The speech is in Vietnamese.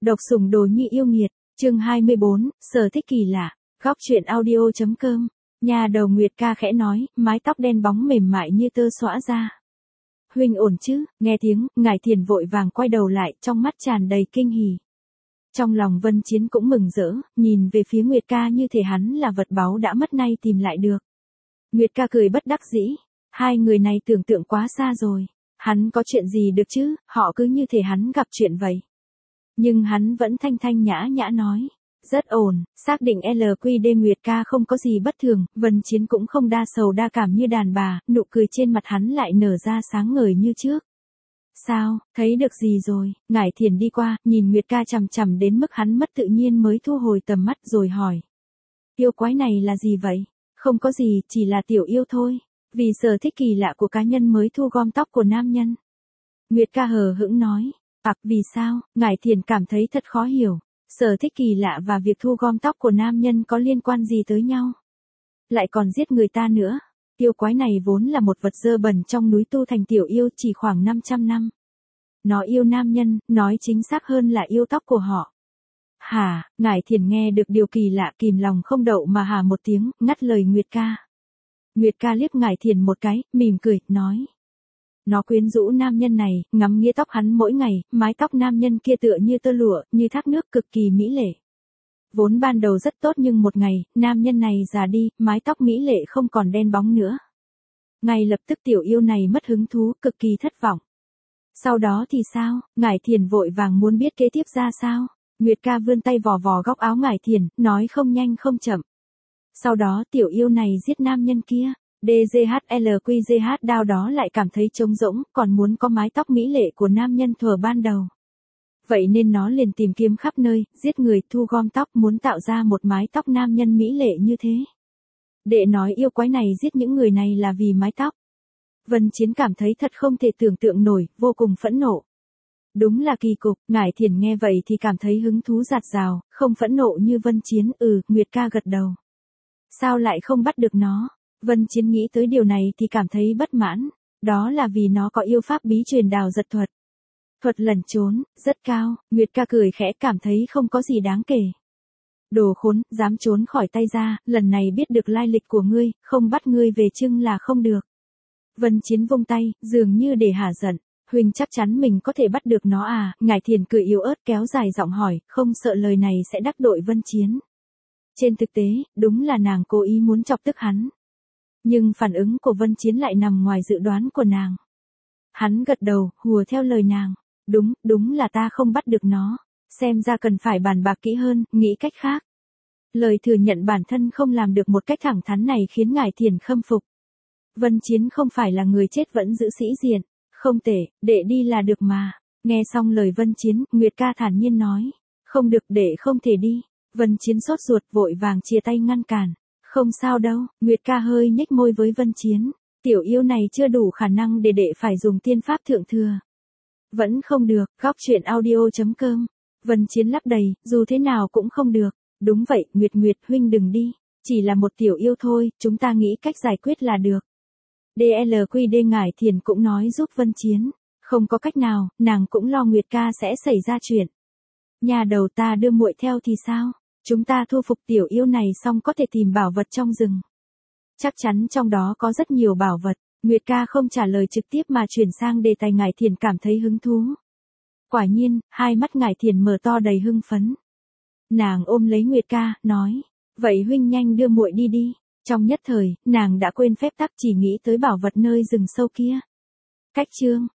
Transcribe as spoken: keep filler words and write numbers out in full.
Độc sủng đồ nhi yêu nghiệt, chương hai mươi bốn, sở thích kỳ lạ, góc truyện audio.com, nhà đầu Nguyệt ca khẽ nói, mái tóc đen bóng mềm mại như tơ xõa ra. Huynh ổn chứ, nghe tiếng, Ngải Thiền vội vàng quay đầu lại, trong mắt tràn đầy kinh hỉ. Trong lòng Vân Chiến cũng mừng rỡ, nhìn về phía Nguyệt ca như thể hắn là vật báu đã mất nay tìm lại được. Nguyệt ca cười bất đắc dĩ, hai người này tưởng tượng quá xa rồi, hắn có chuyện gì được chứ, họ cứ như thể hắn gặp chuyện vậy. Nhưng hắn vẫn thanh thanh nhã nhã nói, rất ổn, xác định lờ quy đê Nguyệt ca không có gì bất thường, Vân Chiến cũng không đa sầu đa cảm như đàn bà, nụ cười trên mặt hắn lại nở ra sáng ngời như trước. Sao, thấy được gì rồi? Ngải Thiền đi qua, nhìn Nguyệt ca chằm chằm đến mức hắn mất tự nhiên mới thu hồi tầm mắt rồi hỏi. Yêu quái này là gì vậy? Không có gì, chỉ là tiểu yêu thôi. Vì sở thích kỳ lạ của cá nhân mới thu gom tóc của nam nhân. Nguyệt ca hờ hững nói. Ặc vì sao? Ngải Thiền cảm thấy thật khó hiểu. Sở thích kỳ lạ và việc thu gom tóc của nam nhân có liên quan gì tới nhau? Lại còn giết người ta nữa. Yêu quái này vốn là một vật dơ bẩn trong núi tu thành tiểu yêu chỉ khoảng năm trăm năm. Nó yêu nam nhân, nói chính xác hơn là yêu tóc của họ. Hả, Ngải Thiền nghe được điều kỳ lạ kìm lòng không đậu mà hà một tiếng, ngắt lời Nguyệt ca. Nguyệt ca liếc Ngải Thiền một cái, mỉm cười, nói. Nó quyến rũ nam nhân này, ngắm nghía tóc hắn mỗi ngày, mái tóc nam nhân kia tựa như tơ lụa, như thác nước cực kỳ mỹ lệ. Vốn ban đầu rất tốt nhưng một ngày, nam nhân này già đi, mái tóc mỹ lệ không còn đen bóng nữa. Ngay lập tức tiểu yêu này mất hứng thú, cực kỳ thất vọng. Sau đó thì sao? Ngải Thiền vội vàng muốn biết kế tiếp ra sao? Nguyệt ca vươn tay vò vò góc áo Ngải Thiền, nói không nhanh không chậm. Sau đó tiểu yêu này giết nam nhân kia. đê giê hát lờ quy giê hát đao đó lại cảm thấy trống rỗng, còn muốn có mái tóc mỹ lệ của nam nhân thuở ban đầu. Vậy nên nó liền tìm kiếm khắp nơi, giết người, thu gom tóc, muốn tạo ra một mái tóc nam nhân mỹ lệ như thế. Đệ nói yêu quái này giết những người này là vì mái tóc. Vân Chiến cảm thấy thật không thể tưởng tượng nổi, vô cùng phẫn nộ. Đúng là kỳ cục, Ngải Thiền nghe vậy thì cảm thấy hứng thú dạt dào, không phẫn nộ như Vân Chiến, ừ, Nguyệt ca gật đầu. Sao lại không bắt được nó? Vân Chiến nghĩ tới điều này thì cảm thấy bất mãn, đó là vì nó có yêu pháp bí truyền đào giật thuật. Thuật lẩn trốn, rất cao, Nguyệt ca cười khẽ cảm thấy không có gì đáng kể. Đồ khốn, dám trốn khỏi tay ra, lần này biết được lai lịch của ngươi, không bắt ngươi về chưng là không được. Vân Chiến vung tay, dường như để hả giận, huynh chắc chắn mình có thể bắt được nó à, Ngải Thiền cười yếu ớt kéo dài giọng hỏi, không sợ lời này sẽ đắc tội Vân Chiến. Trên thực tế, đúng là nàng cố ý muốn chọc tức hắn. Nhưng phản ứng của Vân Chiến lại nằm ngoài dự đoán của nàng. Hắn gật đầu, hùa theo lời nàng. Đúng, đúng là ta không bắt được nó. Xem ra cần phải bàn bạc kỹ hơn, nghĩ cách khác. Lời thừa nhận bản thân không làm được một cách thẳng thắn này khiến Ngải Thiền khâm phục. Vân Chiến không phải là người chết vẫn giữ sĩ diện. Không tệ, đệ đi là được mà. Nghe xong lời Vân Chiến, Nguyệt ca thản nhiên nói. Không được, đệ không thể đi. Vân Chiến sốt ruột vội vàng chia tay ngăn cản. Không sao đâu, Nguyệt ca hơi nhếch môi với Vân Chiến. Tiểu yêu này chưa đủ khả năng để đệ phải dùng tiên pháp thượng thừa. Vẫn không được, góc truyện audio.com. Vân Chiến lắc đầy, dù thế nào cũng không được. Đúng vậy, Nguyệt Nguyệt huynh đừng đi. Chỉ là một tiểu yêu thôi, chúng ta nghĩ cách giải quyết là được. đê lờ quy đê Ngải Thiền cũng nói giúp Vân Chiến. Không có cách nào, nàng cũng lo Nguyệt ca sẽ xảy ra chuyện. Nhà đầu ta đưa muội theo thì sao? Chúng ta thu phục tiểu yêu này xong có thể tìm bảo vật trong rừng. Chắc chắn trong đó có rất nhiều bảo vật. Nguyệt ca không trả lời trực tiếp mà chuyển sang đề tài Ngải Thiền cảm thấy hứng thú. Quả nhiên, hai mắt Ngải Thiền mở to đầy hưng phấn. Nàng ôm lấy Nguyệt ca, nói. Vậy huynh nhanh đưa muội đi đi. Trong nhất thời, nàng đã quên phép tắc chỉ nghĩ tới bảo vật nơi rừng sâu kia. Cách chương.